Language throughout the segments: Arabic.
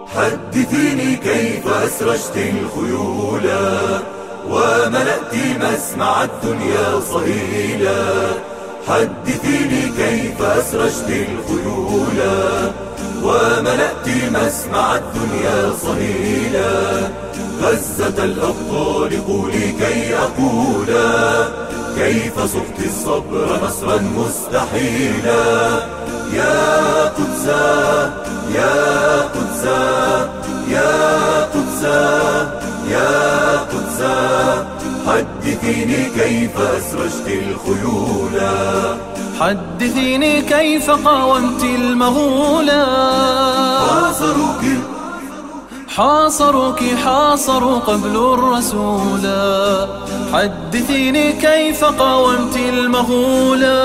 حدثيني كيف أسرجت الخيولا وملأت مسمع الدنيا صهيلا. حدثيني كيف أسرجت الخيولا وملأت مسمع الدنيا صهيلا. غزة الأبطال قولي كي أقولا كيف صغت الصبر نصرا مستحيلا. يا قدسا يا قدسا يا قدسا يا قدسا حدثيني كيف أسرجت الخيولا. حدثيني كيف قاومت المغولا. حاصروك قبل الرسولا. حدثيني كيف قاومت المغولا.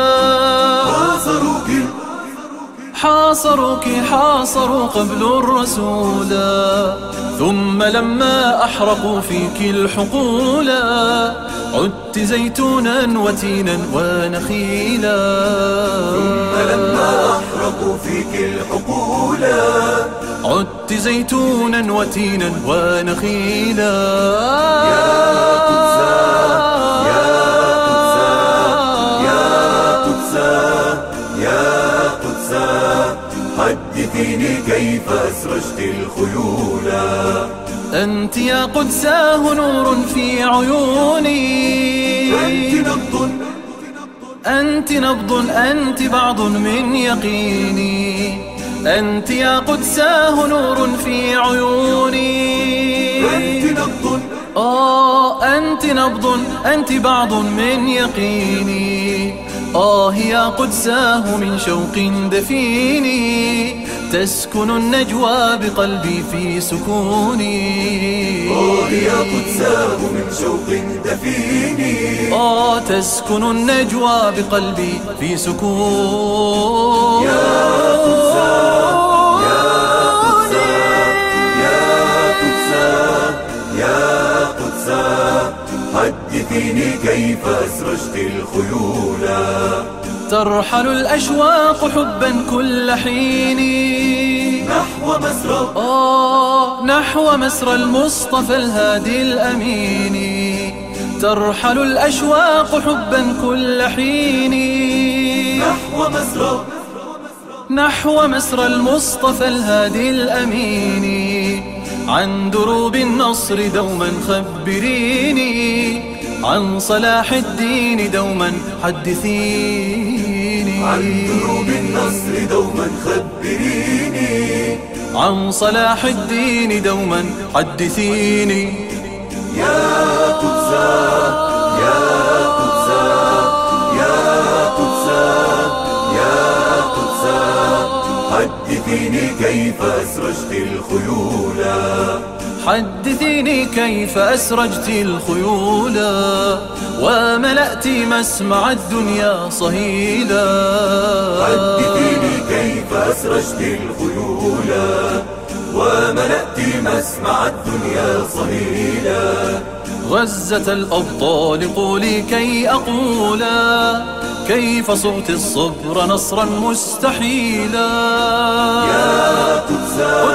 حاصروا قبل الرسولا. ثم لما أحرقوا فيك الحقولا عدت زيتونا وتينا ونخيلا. ثم لما أحرقوا فيك الحقولا عدت زيتونا وتينا ونخيلا. يا قدسا يا قدسا يا قدسا يا قدسا حدثيني كيف أسرجت الخيولا. أنت يا قدساه نور في عيوني. أنت نبض أنت بعض من يقيني. أنت يا قدساه نور في عيوني. أنت نبض أنت بعض من يقيني. يا قدساه من شوق دفيني تسكن النجوى بقلبي في سكوني. يا قدساه من شوق دفيني تسكن النجوى بقلبي في سكوني. يا قدسا يا قدسا يا قدسا يا قدسا حدثيني كيف أسرجت الخيولا. ترحل الأشواق حبا كل حين نحو مسرى المصطفى الهادي الأمين. ترحل الأشواق حبا كل حين نحو مسرى المصطفى الهادي الأمين. عن دروب النصر دوما خبريني عن صلاح الدين دوما حدثيني. عن دروب النصر دوما خبريني عن صلاح الدين دوما حدثيني. يا قدسا يا قدسا يا قدسا يا قدسا حدثيني كيف أسرجت الخيولا. حدثيني كيف أسرجت الخيولا وملأت مسمع الدنيا صهيلا. حدثيني كيف أسرجت الخيولا وملأت مسمع الدنيا صهيلا. غزة الأبطال قولي كي أقولا كيف صغت الصبر نصرا مستحيلا. يا قدسا